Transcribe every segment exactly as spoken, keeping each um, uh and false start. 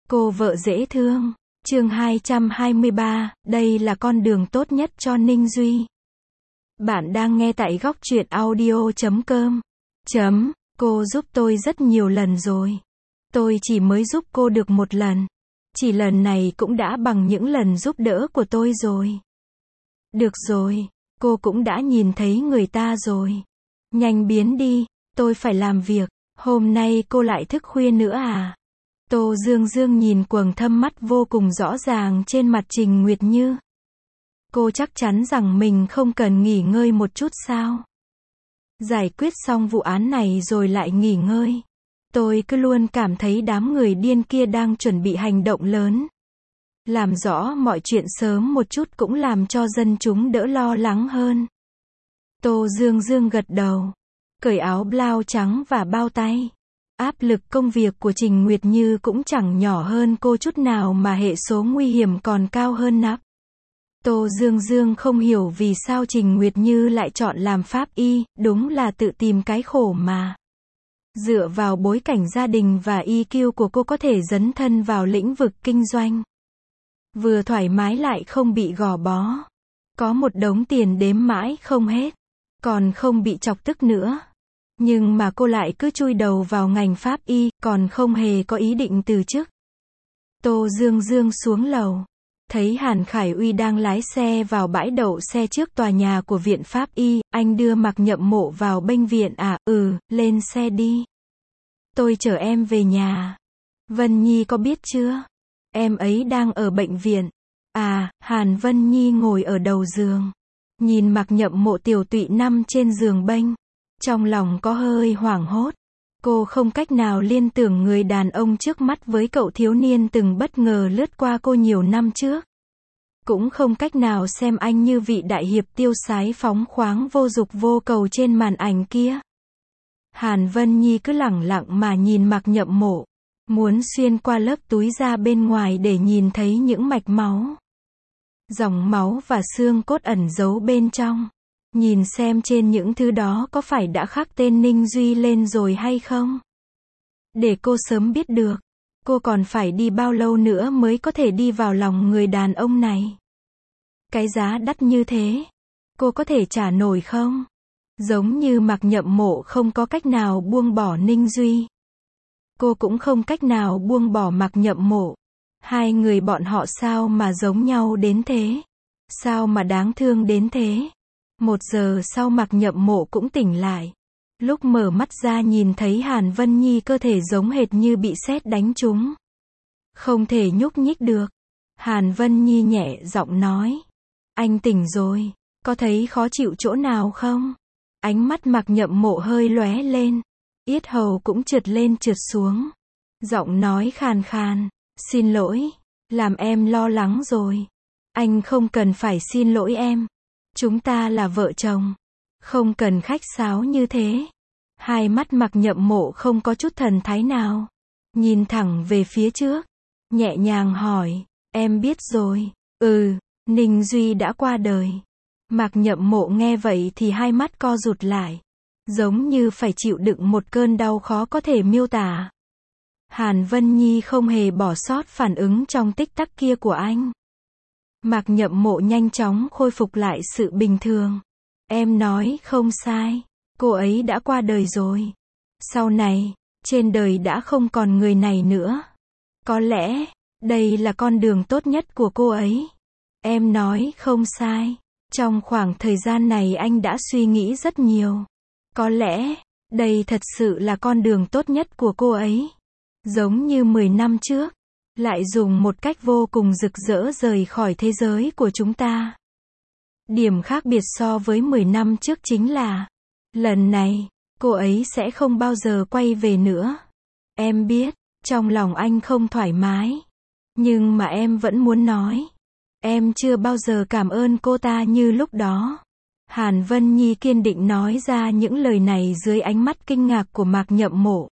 Cô vợ dễ thương. Chương hai trăm hai mươi ba, đây là con đường tốt nhất cho Ninh Duy. Bạn đang nghe tại góc truyện audio chấm com. Chấm, cô giúp tôi rất nhiều lần rồi. Tôi chỉ mới giúp cô được một lần. Chỉ lần này cũng đã bằng những lần giúp đỡ của tôi rồi. Được rồi, cô cũng đã nhìn thấy người ta rồi. Nhanh biến đi, tôi phải làm việc. Hôm nay cô lại thức khuya nữa à? Tô Dương Dương nhìn quầng thâm mắt vô cùng rõ ràng trên mặt Trình Nguyệt Như. Cô chắc chắn rằng mình không cần nghỉ ngơi một chút sao? Giải quyết xong vụ án này rồi lại nghỉ ngơi. Tôi cứ luôn cảm thấy đám người điên kia đang chuẩn bị hành động lớn. Làm rõ mọi chuyện sớm một chút cũng làm cho dân chúng đỡ lo lắng hơn. Tô Dương Dương gật đầu. Cởi áo blau trắng và bao tay. Áp lực công việc của Trình Nguyệt Như cũng chẳng nhỏ hơn cô chút nào mà hệ số nguy hiểm còn cao hơn nắp. Tô Dương Dương không hiểu vì sao Trình Nguyệt Như lại chọn làm pháp y, đúng là tự tìm cái khổ mà. Dựa vào bối cảnh gia đình và i kiu của cô có thể dấn thân vào lĩnh vực kinh doanh. Vừa thoải mái lại không bị gò bó. Có một đống tiền đếm mãi không hết. Còn không bị chọc tức nữa. Nhưng mà cô lại cứ chui đầu vào ngành pháp y, còn không hề có ý định từ chức. Tô Dương Dương xuống lầu. Thấy Hàn Khải Uy đang lái xe vào bãi đậu xe trước tòa nhà của viện pháp y, anh đưa Mạc Nhậm Mộ vào bệnh viện à, ừ, lên xe đi. Tôi chở em về nhà. Vân Nhi có biết chưa? Em ấy đang ở bệnh viện. À, Hàn Vân Nhi ngồi ở đầu giường. Nhìn Mạc Nhậm Mộ tiều tụy nằm trên giường bênh. Trong lòng có hơi hoảng hốt. Cô không cách nào liên tưởng người đàn ông trước mắt với cậu thiếu niên từng bất ngờ lướt qua cô nhiều năm trước. Cũng không cách nào xem anh như vị đại hiệp tiêu sái phóng khoáng vô dục vô cầu trên màn ảnh kia. Hàn Vân Nhi cứ lẳng lặng mà nhìn Mạc Nhậm Mộ. Muốn xuyên qua lớp túi da bên ngoài để nhìn thấy những mạch máu. Dòng máu và xương cốt ẩn giấu bên trong. Nhìn xem trên những thứ đó có phải đã khắc tên Ninh Duy lên rồi hay không? Để cô sớm biết được. Cô còn phải đi bao lâu nữa mới có thể đi vào lòng người đàn ông này? Cái giá đắt như thế. Cô có thể trả nổi không? Giống như Mạc Nhậm Mộ không có cách nào buông bỏ Ninh Duy. Cô cũng không cách nào buông bỏ Mạc Nhậm Mộ. Hai người bọn họ sao mà giống nhau đến thế? Sao mà đáng thương đến thế? Một giờ sau Mạc Nhậm Mộ cũng tỉnh lại. Lúc mở mắt ra nhìn thấy Hàn Vân Nhi cơ thể giống hệt như bị sét đánh trúng. Không thể nhúc nhích được. Hàn Vân Nhi nhẹ giọng nói. Anh tỉnh rồi. Có thấy khó chịu chỗ nào không? Ánh mắt Mạc Nhậm Mộ hơi lóe lên. Yết hầu cũng trượt lên trượt xuống. Giọng nói khàn khàn. Xin lỗi. Làm em lo lắng rồi. Anh không cần phải xin lỗi em. Chúng ta là vợ chồng. Không cần khách sáo như thế. Hai mắt Mạc Nhậm Mộ không có chút thần thái nào. Nhìn thẳng về phía trước. Nhẹ nhàng hỏi. Em biết rồi. Ừ, Ninh Duy đã qua đời. Mạc Nhậm Mộ nghe vậy thì hai mắt co rụt lại. Giống như phải chịu đựng một cơn đau khó có thể miêu tả. Hàn Vân Nhi không hề bỏ sót phản ứng trong tích tắc kia của anh. Mạc Nhậm Mộ nhanh chóng khôi phục lại sự bình thường. Em nói không sai. Cô ấy đã qua đời rồi. Sau này, trên đời đã không còn người này nữa. Có lẽ, đây là con đường tốt nhất của cô ấy. Em nói không sai. Trong khoảng thời gian này anh đã suy nghĩ rất nhiều. Có lẽ, đây thật sự là con đường tốt nhất của cô ấy. Giống như mười năm trước. Lại dùng một cách vô cùng rực rỡ rời khỏi thế giới của chúng ta. Điểm khác biệt so với mười năm trước chính là, lần này, cô ấy sẽ không bao giờ quay về nữa. Em biết, trong lòng anh không thoải mái. Nhưng mà em vẫn muốn nói. Em chưa bao giờ cảm ơn cô ta như lúc đó. Hàn Vân Nhi kiên định nói ra những lời này dưới ánh mắt kinh ngạc của Mạc Nhậm Mộ.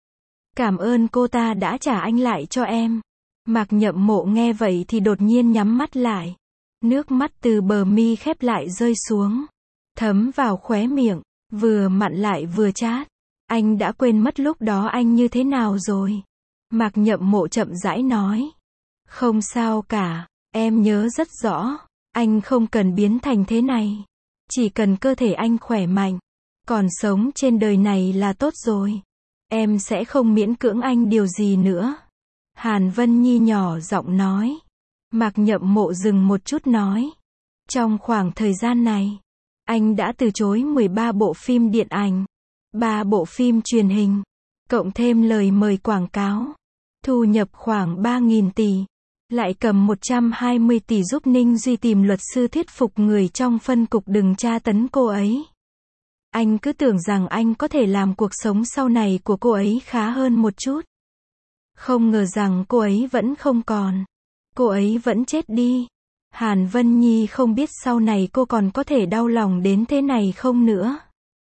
Cảm ơn cô ta đã trả anh lại cho em. Mạc Nhậm Mộ nghe vậy thì đột nhiên nhắm mắt lại. Nước mắt từ bờ mi khép lại rơi xuống. Thấm vào khóe miệng. Vừa mặn lại vừa chát. Anh đã quên mất lúc đó anh như thế nào rồi. Mạc Nhậm Mộ chậm rãi nói. Không sao cả, em nhớ rất rõ, anh không cần biến thành thế này. Chỉ cần cơ thể anh khỏe mạnh, còn sống trên đời này là tốt rồi. Em sẽ không miễn cưỡng anh điều gì nữa. Hàn Vân Nhi nhỏ giọng nói. Mạc Nhậm Mộ dừng một chút nói. Trong khoảng thời gian này, anh đã từ chối mười ba bộ phim điện ảnh, ba bộ phim truyền hình, cộng thêm lời mời quảng cáo. Thu nhập khoảng ba nghìn tỷ. Lại cầm một trăm hai mươi tỷ giúp Ninh Duy tìm luật sư thuyết phục người trong phân cục đừng tra tấn cô ấy. Anh cứ tưởng rằng anh có thể làm cuộc sống sau này của cô ấy khá hơn một chút. Không ngờ rằng cô ấy vẫn không còn. Cô ấy vẫn chết đi. Hàn Vân Nhi không biết sau này cô còn có thể đau lòng đến thế này không nữa.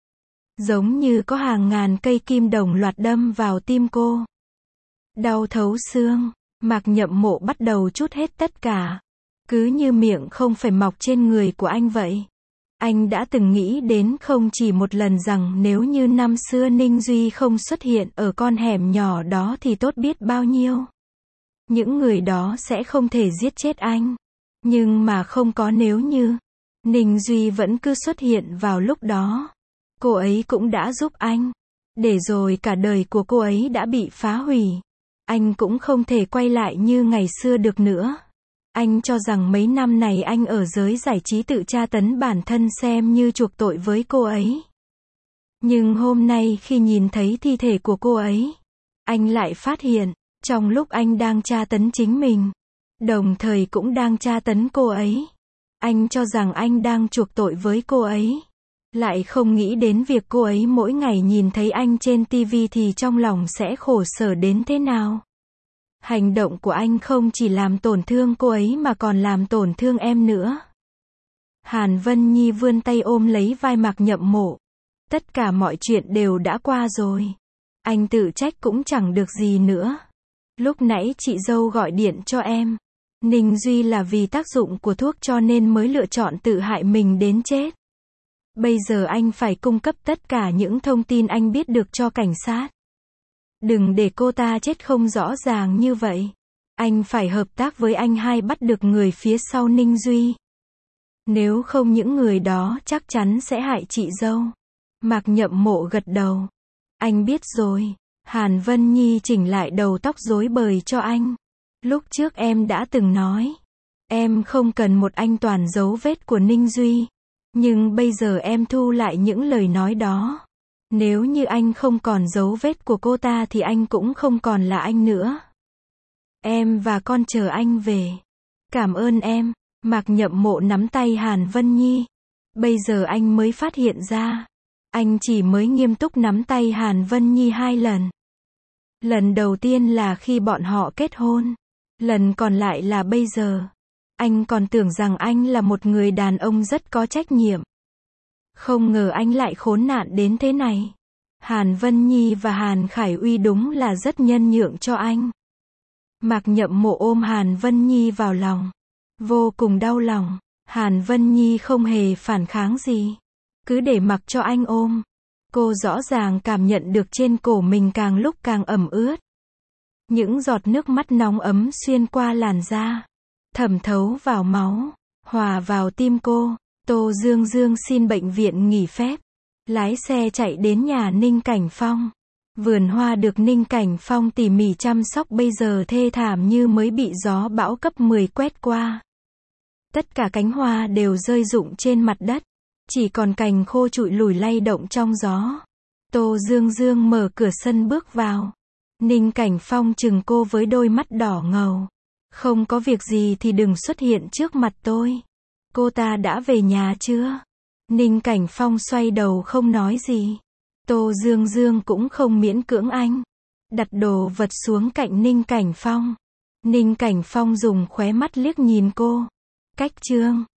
Giống như có hàng ngàn cây kim đồng loạt đâm vào tim cô. Đau thấu xương. Mạc Nhậm Mộ bắt đầu trút hết tất cả. Cứ như miệng không phải mọc trên người của anh vậy. Anh đã từng nghĩ đến không chỉ một lần rằng nếu như năm xưa Ninh Duy không xuất hiện ở con hẻm nhỏ đó thì tốt biết bao nhiêu. Những người đó sẽ không thể giết chết anh. Nhưng mà không có nếu như. Ninh Duy vẫn cứ xuất hiện vào lúc đó. Cô ấy cũng đã giúp anh. Để rồi cả đời của cô ấy đã bị phá hủy. Anh cũng không thể quay lại như ngày xưa được nữa. Anh cho rằng mấy năm này anh ở giới giải trí tự tra tấn bản thân xem như chuộc tội với cô ấy. Nhưng hôm nay khi nhìn thấy thi thể của cô ấy, anh lại phát hiện, trong lúc anh đang tra tấn chính mình, đồng thời cũng đang tra tấn cô ấy. Anh cho rằng anh đang chuộc tội với cô ấy. Lại không nghĩ đến việc cô ấy mỗi ngày nhìn thấy anh trên ti vi thì trong lòng sẽ khổ sở đến thế nào. Hành động của anh không chỉ làm tổn thương cô ấy mà còn làm tổn thương em nữa. Hàn Vân Nhi vươn tay ôm lấy vai Mạc Nhậm Mộ. Tất cả mọi chuyện đều đã qua rồi. Anh tự trách cũng chẳng được gì nữa. Lúc nãy chị dâu gọi điện cho em. Ninh Duy là vì tác dụng của thuốc cho nên mới lựa chọn tự hại mình đến chết. Bây giờ anh phải cung cấp tất cả những thông tin anh biết được cho cảnh sát. Đừng để cô ta chết không rõ ràng như vậy. Anh phải hợp tác với anh hai bắt được người phía sau Ninh Duy. Nếu không những người đó chắc chắn sẽ hại chị dâu. Mạc Nhậm Mộ gật đầu. Anh biết rồi. Hàn Vân Nhi chỉnh lại đầu tóc rối bời cho anh. Lúc trước em đã từng nói. Em không cần một anh toàn dấu vết của Ninh Duy. Nhưng bây giờ em thu lại những lời nói đó. Nếu như anh không còn dấu vết của cô ta thì anh cũng không còn là anh nữa. Em và con chờ anh về. Cảm ơn em. Mạc Nhậm Mộ nắm tay Hàn Vân Nhi. Bây giờ anh mới phát hiện ra. Anh chỉ mới nghiêm túc nắm tay Hàn Vân Nhi hai lần. Lần đầu tiên là khi bọn họ kết hôn. Lần còn lại là bây giờ. Anh còn tưởng rằng anh là một người đàn ông rất có trách nhiệm. Không ngờ anh lại khốn nạn đến thế này. Hàn Vân Nhi và Hàn Khải Uy đúng là rất nhân nhượng cho anh. Mạc Nhậm Mộ ôm Hàn Vân Nhi vào lòng. Vô cùng đau lòng. Hàn Vân Nhi không hề phản kháng gì. Cứ để mặc cho anh ôm. Cô rõ ràng cảm nhận được trên cổ mình càng lúc càng ẩm ướt. Những giọt nước mắt nóng ấm xuyên qua làn da. Thẩm thấu vào máu. Hòa vào tim cô. Tô Dương Dương xin bệnh viện nghỉ phép. Lái xe chạy đến nhà Ninh Cảnh Phong. Vườn hoa được Ninh Cảnh Phong tỉ mỉ chăm sóc bây giờ thê thảm như mới bị gió bão cấp mười quét qua. Tất cả cánh hoa đều rơi rụng trên mặt đất. Chỉ còn cành khô trụi lùi lay động trong gió. Tô Dương Dương mở cửa sân bước vào. Ninh Cảnh Phong chừng cô với đôi mắt đỏ ngầu. Không có việc gì thì đừng xuất hiện trước mặt tôi. Cô ta đã về nhà chưa? Ninh Cảnh Phong xoay đầu không nói gì. Tô Dương Dương cũng không miễn cưỡng anh. Đặt đồ vật xuống cạnh Ninh Cảnh Phong. Ninh Cảnh Phong dùng khóe mắt liếc nhìn cô. Cách chương